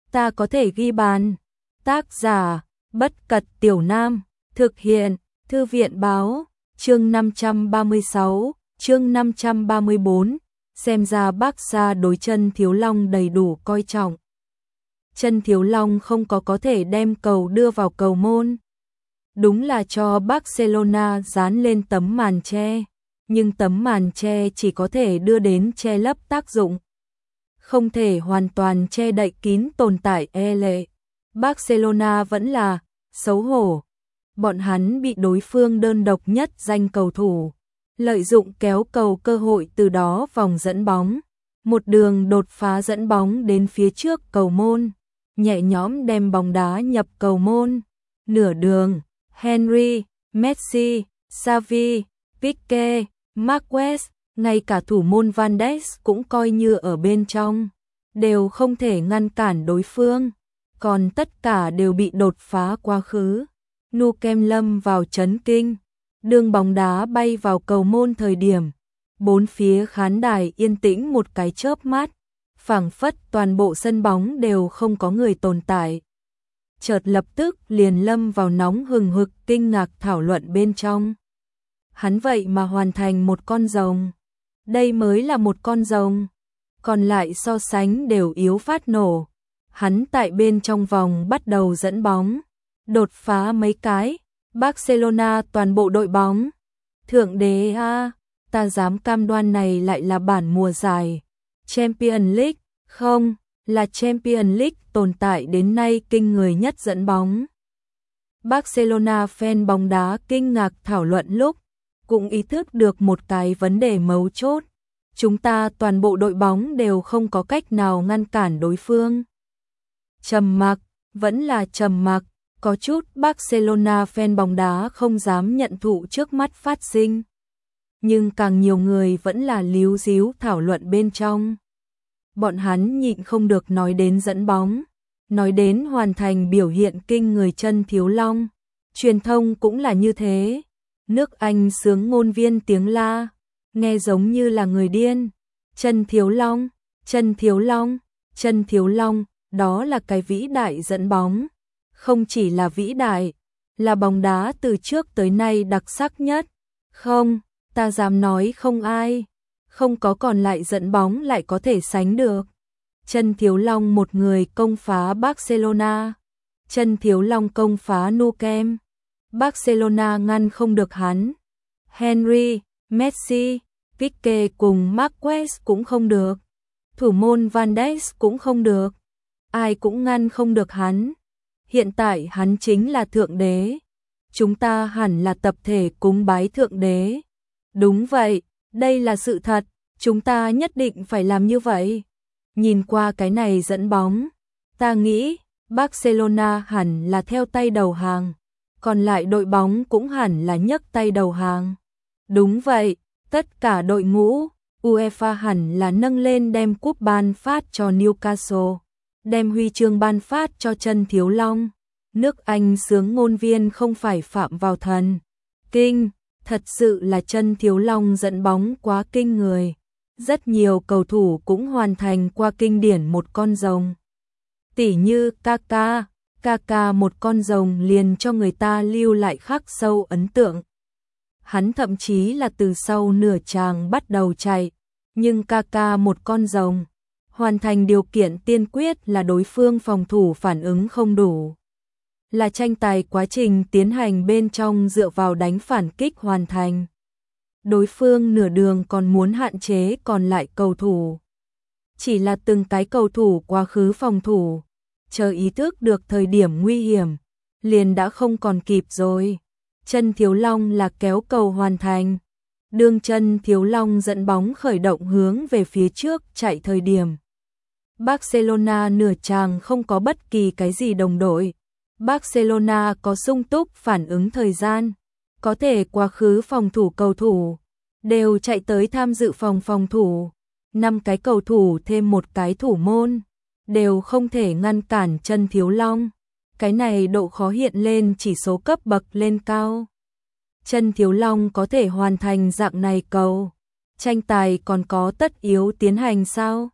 ta có thể ghi bàn. Tác giả, Bất Cật Tiểu Nam, thực hiện, Thư viện Báo, chương 536, chương 534, xem ra Barca đối Chân Thiếu Long đầy đủ coi trọng. Chân Thiếu Long không có thể đem cầu đưa vào cầu môn. Đúng là cho Barcelona dán lên tấm màn che, nhưng tấm màn che chỉ có thể đưa đến che lấp tác dụng, không thể hoàn toàn che đậy kín tồn tại lệ. Barcelona vẫn là xấu hổ. Bọn hắn bị đối phương đơn độc nhất danh cầu thủ, lợi dụng kéo cầu cơ hội từ đó vòng dẫn bóng, một đường đột phá dẫn bóng đến phía trước cầu môn, nhẹ nhõm đem bóng đá nhập cầu môn. Nửa đường, Henry, Messi, Xavi, Pique, Marquez, ngay cả thủ môn Van Dijk cũng coi như ở bên trong, đều không thể ngăn cản đối phương, còn tất cả đều bị đột phá quá khứ. Nou Camp lâm vào chấn kinh, đường bóng đá bay vào cầu môn thời điểm, bốn phía khán đài yên tĩnh một cái chớp mắt, phảng phất toàn bộ sân bóng đều không có người tồn tại. Chợt lập tức liền lâm vào nóng hừng hực kinh ngạc thảo luận bên trong. Hắn vậy mà hoàn thành một con rồng. Đây mới là một con rồng. Còn lại so sánh đều yếu phát nổ. Hắn tại bên trong vòng bắt đầu dẫn bóng, đột phá mấy cái, Barcelona toàn bộ đội bóng. Thượng đế a, ta dám cam đoan này lại là bản mùa giải Champions League, không, là Champions League tồn tại đến nay kinh người nhất dẫn bóng. Barcelona fan bóng đá kinh ngạc thảo luận lúc, cũng ý thức được một cái vấn đề mấu chốt. Chúng ta toàn bộ đội bóng đều không có cách nào ngăn cản đối phương. Trầm mặc, vẫn là trầm mặc, có chút Barcelona fan bóng đá không dám nhận thụ trước mắt phát sinh. Nhưng càng nhiều người vẫn là líu díu thảo luận bên trong. Bọn hắn nhịn không được nói đến dẫn bóng, nói đến hoàn thành biểu hiện kinh người Chân Thiếu Long. Truyền thông cũng là như thế. Nước Anh sướng ngôn viên tiếng la, nghe giống như là người điên. Chân Thiếu Long, Chân Thiếu Long, Chân Thiếu Long, đó là cái vĩ đại dẫn bóng. Không chỉ là vĩ đại, là bóng đá từ trước tới nay đặc sắc nhất. Không, ta dám nói không ai, không có còn lại dẫn bóng lại có thể sánh được. Chân Thiếu Long một người công phá Barcelona. Chân Thiếu Long công phá Nou Camp. Barcelona ngăn không được hắn. Henry, Messi, Pique cùng Marquez cũng không được. Thủ môn Van Dijk cũng không được. Ai cũng ngăn không được hắn. Hiện tại hắn chính là thượng đế. Chúng ta hẳn là tập thể cúng bái thượng đế. Đúng vậy, đây là sự thật. Chúng ta nhất định phải làm như vậy. Nhìn qua cái này dẫn bóng, ta nghĩ Barcelona hẳn là theo tay đầu hàng, còn lại đội bóng cũng hẳn là nhấc tay đầu hàng. Đúng vậy, tất cả đội ngũ, UEFA hẳn là nâng lên đem cúp ban phát cho Newcastle, đem huy chương ban phát cho Chân Thiếu Long. Nước Anh sướng ngôn viên không phải phạm vào thần kinh, thật sự là Chân Thiếu Long dẫn bóng quá kinh người. Rất nhiều cầu thủ cũng hoàn thành qua kinh điển một con rồng. Tỉ như Kaká một con rồng liền cho người ta lưu lại khắc sâu ấn tượng. Hắn thậm chí là từ sau nửa chàng bắt đầu chạy, nhưng Kaká một con rồng, hoàn thành điều kiện tiên quyết là đối phương phòng thủ phản ứng không đủ. Là tranh tài quá trình tiến hành bên trong dựa vào đánh phản kích hoàn thành. Đối phương nửa đường còn muốn hạn chế còn lại cầu thủ. Chỉ là từng cái cầu thủ quá khứ phòng thủ, chờ ý thức được thời điểm nguy hiểm, liền đã không còn kịp rồi. Chân Thiếu Long là kéo cầu hoàn thành. Đương Chân Thiếu Long dẫn bóng khởi động hướng về phía trước chạy thời điểm. Barcelona nửa chàng không có bất kỳ cái gì đồng đội. Barcelona có sung túc phản ứng thời gian, có thể quá khứ phòng thủ cầu thủ, đều chạy tới tham dự phòng thủ. 5 cái cầu thủ thêm một cái thủ môn, đều không thể ngăn cản Chân Thiếu Long. Cái này độ khó hiện lên chỉ số cấp bậc lên cao. Chân Thiếu Long có thể hoàn thành dạng này cầu. Tranh tài còn có tất yếu tiến hành sao?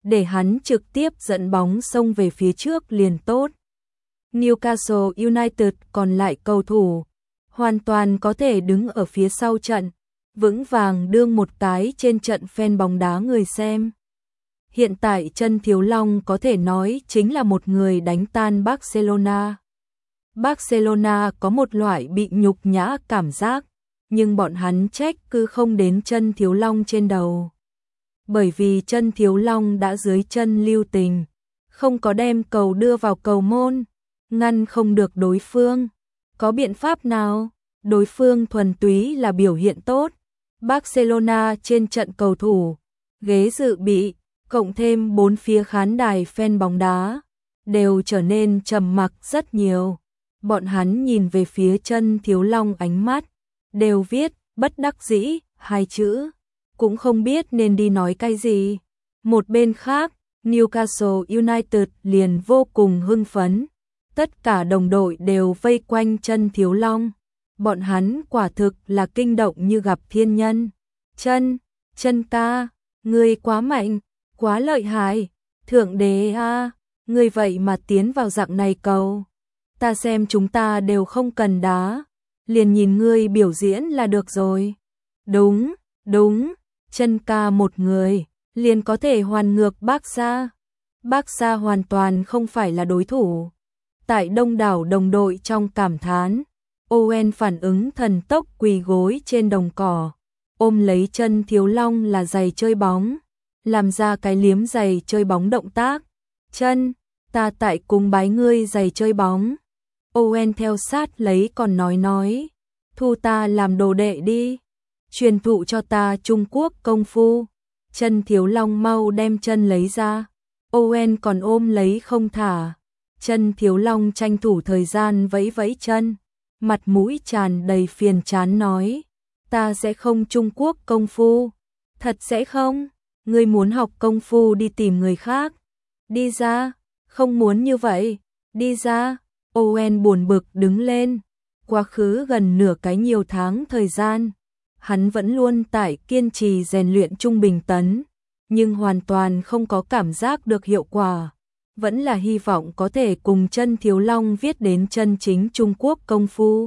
để hắn trực tiếp dẫn bóng xông về phía trước liền tốt. Newcastle United còn lại cầu thủ hoàn toàn có thể đứng ở phía sau trận, vững vàng đương một cái trên trận fan bóng đá người xem. Hiện tại chân Thiếu Long có thể nói chính là một người đánh tan Barcelona. Barcelona có một loại bị nhục nhã cảm giác, nhưng bọn hắn trách cứ không đến chân Thiếu Long trên đầu. Bởi vì chân Thiếu Long đã dưới chân lưu tình, không có đem cầu đưa vào cầu môn, ngăn không được đối phương. Có biện pháp nào? Đối phương thuần túy là biểu hiện tốt. Barcelona trên trận cầu thủ, ghế dự bị, cộng thêm bốn phía khán đài fan bóng đá, đều trở nên trầm mặc rất nhiều. Bọn hắn nhìn về phía chân Thiếu Long ánh mắt, đều viết bất đắc dĩ hai chữ, cũng không biết nên đi nói cái gì. Một bên khác, Newcastle United liền vô cùng hưng phấn. Tất cả đồng đội đều vây quanh chân Thiếu Long. Bọn hắn quả thực là kinh động như gặp thiên nhân. Chân ca, ngươi quá mạnh, quá lợi hại, thượng đế a, ngươi vậy mà tiến vào dạng này cầu. Ta xem chúng ta đều không cần đá, liền nhìn ngươi biểu diễn là được rồi. Đúng, chân ca một người, liền có thể hoàn ngược Barca. Barca hoàn toàn không phải là đối thủ. Tại đông đảo đồng đội trong cảm thán, Owen phản ứng thần tốc quỳ gối trên đồng cỏ, ôm lấy chân Thiếu Long là giày chơi bóng, làm ra cái liếm giày chơi bóng động tác. Chân, ta tại cung bái ngươi giày chơi bóng. Owen theo sát lấy còn nói, thu ta làm đồ đệ đi, truyền thụ cho ta Trung Quốc công phu. Chân Thiếu Long mau đem chân lấy ra, Owen còn ôm lấy không thả. Chân Thiếu Long tranh thủ thời gian vẫy vẫy chân, mặt mũi tràn đầy phiền chán nói, ta sẽ không Trung Quốc công phu. Thật sẽ không? Ngươi muốn học công phu đi tìm người khác. Đi ra, không muốn như vậy, đi ra. Owen buồn bực đứng lên. Quá khứ gần nửa cái nhiều tháng thời gian, hắn vẫn luôn tại kiên trì rèn luyện trung bình tấn, nhưng hoàn toàn không có cảm giác được hiệu quả. Vẫn là hy vọng có thể cùng chân Thiếu Long viết đến chân chính Trung Quốc công phu.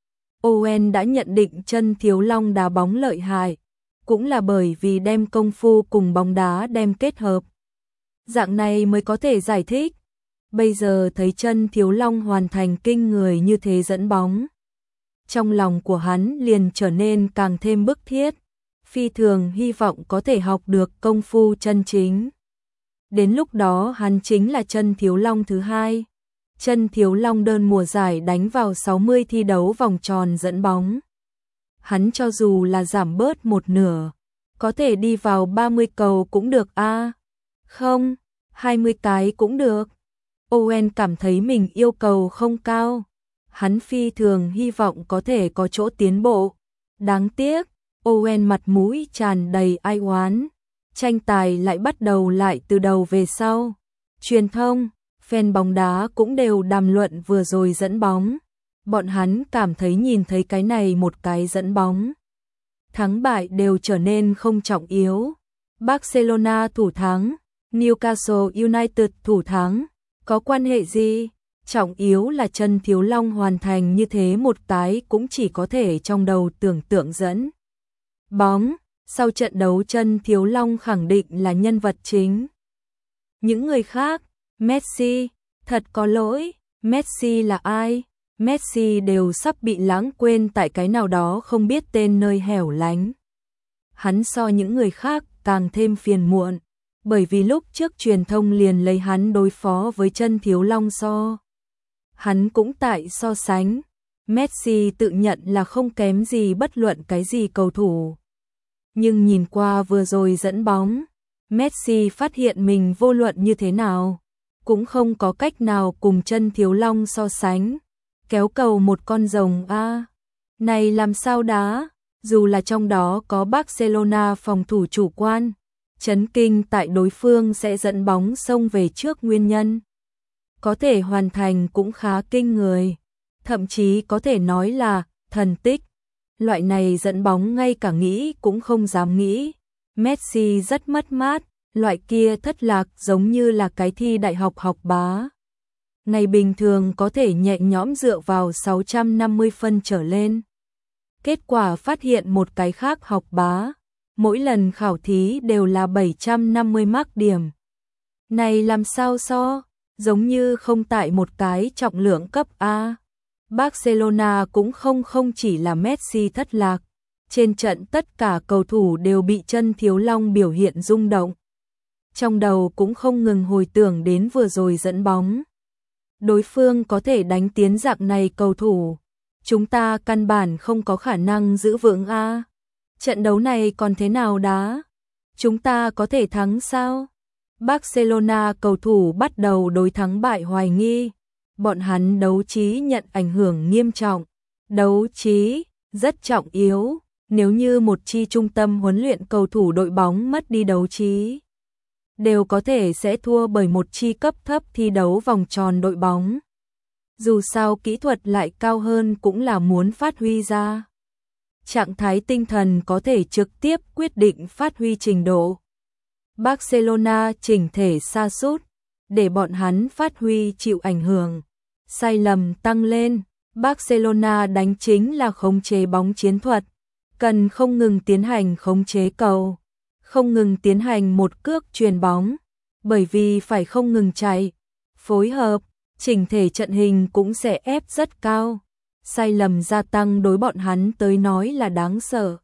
Owen đã nhận định chân Thiếu Long đá bóng lợi hại, cũng là bởi vì đem công phu cùng bóng đá đem kết hợp. Dạng này mới có thể giải thích. Bây giờ thấy chân Thiếu Long hoàn thành kinh người như thế dẫn bóng, trong lòng của hắn liền trở nên càng thêm bức thiết, phi thường hy vọng có thể học được công phu chân chính. Đến lúc đó hắn chính là chân Thiếu Long thứ hai. Chân Thiếu Long đơn mùa giải đánh vào 60 thi đấu vòng tròn dẫn bóng. Hắn cho dù là giảm bớt một nửa, có thể đi vào 30 cầu cũng được a. Không, 20 cái cũng được. Owen cảm thấy mình yêu cầu không cao. Hắn phi thường hy vọng có thể có chỗ tiến bộ. Đáng tiếc, Owen mặt mũi tràn đầy ai oán. Tranh tài lại bắt đầu lại từ đầu về sau. Truyền thông, fan bóng đá cũng đều đàm luận vừa rồi dẫn bóng. Bọn hắn cảm thấy nhìn thấy cái này một cái dẫn bóng, thắng bại đều trở nên không trọng yếu. Barcelona thủ thắng, Newcastle United thủ thắng, có quan hệ gì? Trọng yếu là chân Thiếu Long hoàn thành như thế một cái cũng chỉ có thể trong đầu tưởng tượng dẫn bóng. Sau trận đấu chân Thiếu Long khẳng định là nhân vật chính. Những người khác, Messi, thật có lỗi, Messi là ai? Messi đều sắp bị lãng quên tại cái nào đó không biết tên nơi hẻo lánh. Hắn so những người khác càng thêm phiền muộn, bởi vì lúc trước truyền thông liền lấy hắn đối phó với chân Thiếu Long so. Hắn cũng tại so sánh, Messi tự nhận là không kém gì bất luận cái gì cầu thủ. Nhưng nhìn qua vừa rồi dẫn bóng, Messi phát hiện mình vô luận như thế nào, cũng không có cách nào cùng chân Thiếu Long so sánh. Kéo cầu một con rồng a, này làm sao đá, dù là trong đó có Barcelona phòng thủ chủ quan, chấn kinh tại đối phương sẽ dẫn bóng xông về trước nguyên nhân. Có thể hoàn thành cũng khá kinh người, thậm chí có thể nói là thần tích. Loại này dẫn bóng ngay cả nghĩ cũng không dám nghĩ. Messi rất mất mát, Loại kia thất lạc giống như là cái thi đại học học bá. Ngày bình thường có thể nhẹ nhõm dựa vào 650 phân trở lên. Kết quả phát hiện một cái khác học bá, mỗi lần khảo thí đều là 750 mác điểm. Này làm sao so, giống như không tại một cái trọng lượng cấp A. Barcelona cũng không chỉ là Messi thất lạc, trên trận tất cả cầu thủ đều bị Chân Thiếu Long biểu hiện rung động. Trong đầu cũng không ngừng hồi tưởng đến vừa rồi dẫn bóng. Đối phương có thể đánh tiến dạng này cầu thủ, chúng ta căn bản không có khả năng giữ vững a. Trận đấu này còn thế nào đá? Chúng ta có thể thắng sao? Barcelona cầu thủ bắt đầu đối thắng bại hoài nghi, bọn hắn đấu trí nhận ảnh hưởng nghiêm trọng. Đấu trí rất trọng yếu, nếu như một chi trung tâm huấn luyện cầu thủ đội bóng mất đi đấu trí, đều có thể sẽ thua bởi một chi cấp thấp thi đấu vòng tròn đội bóng. Dù sao kỹ thuật lại cao hơn cũng là muốn phát huy ra. Trạng thái tinh thần có thể trực tiếp quyết định phát huy trình độ. Barcelona chỉnh thể sa sút, để bọn hắn phát huy chịu ảnh hưởng. Sai lầm tăng lên, Barcelona đánh chính là khống chế bóng chiến thuật, cần không ngừng tiến hành khống chế cầu, không ngừng tiến hành một cước chuyền bóng, bởi vì phải không ngừng chạy, phối hợp, chỉnh thể trận hình cũng sẽ ép rất cao. Sai lầm gia tăng đối bọn hắn tới nói là đáng sợ.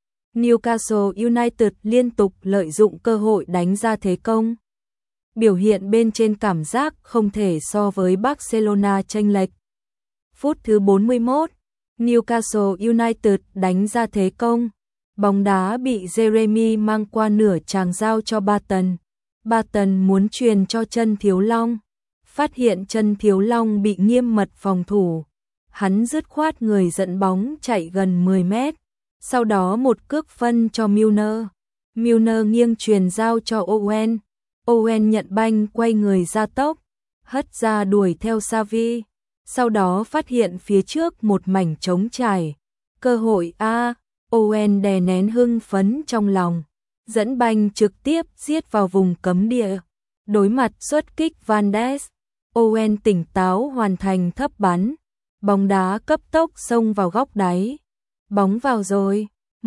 Newcastle United liên tục lợi dụng cơ hội đánh ra thế công. Biểu hiện bên trên cảm giác không thể so với Barcelona chênh lệch. Phút thứ 41, Newcastle United đánh ra thế công. Bóng đá bị Jeremy mang qua nửa tràng giao cho Barton. Barton muốn truyền cho Chân Thiếu Long. Phát hiện Chân Thiếu Long bị nghiêm mật phòng thủ. Hắn dứt khoát người dẫn bóng chạy gần 10 mét. Sau đó một cước phân cho Milner. Milner nghiêng truyền giao cho Owen. Owen nhận banh quay người ra tốc, hất ra đuổi theo Xavi. Sau đó phát hiện phía trước một mảnh trống trải. Cơ hội A, Owen đè nén hưng phấn trong lòng. Dẫn banh trực tiếp giết vào vùng cấm địa. Đối mặt xuất kích Van Ness, Owen tỉnh táo hoàn thành thấp bắn. Bóng đá cấp tốc xông vào góc đáy. Bóng vào rồi,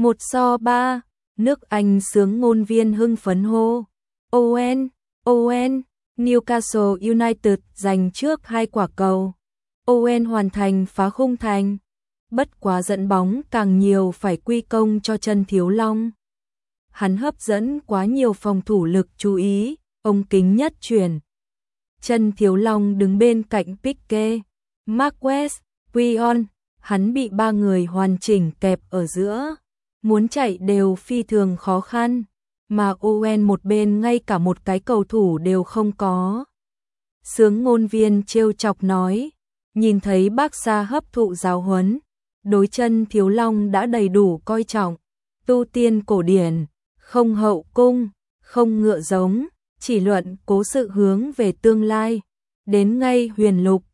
1-3, nước Anh xướng ngôn viên hưng phấn hô. Owen, Newcastle United giành trước 2 quả cầu. Owen hoàn thành phá khung thành. Bất quá dẫn bóng càng nhiều phải quy công cho Chân Thiếu Long. Hắn hấp dẫn quá nhiều phòng thủ lực chú ý, ông kính nhất chuyển. Chân Thiếu Long đứng bên cạnh Pique, Marquez, Puyol, hắn bị 3 người hoàn chỉnh kẹp ở giữa. Muốn chạy đều phi thường khó khăn, mà Owen một bên ngay cả một cái cầu thủ đều không có. Sướng ngôn viên trêu chọc nói, nhìn thấy Barca hấp thụ giáo huấn, đối Chân Thiếu Long đã đầy đủ coi trọng, tu tiên cổ điển, không hậu cung, không ngựa giống, chỉ luận cố sự hướng về tương lai, đến ngay huyền lục,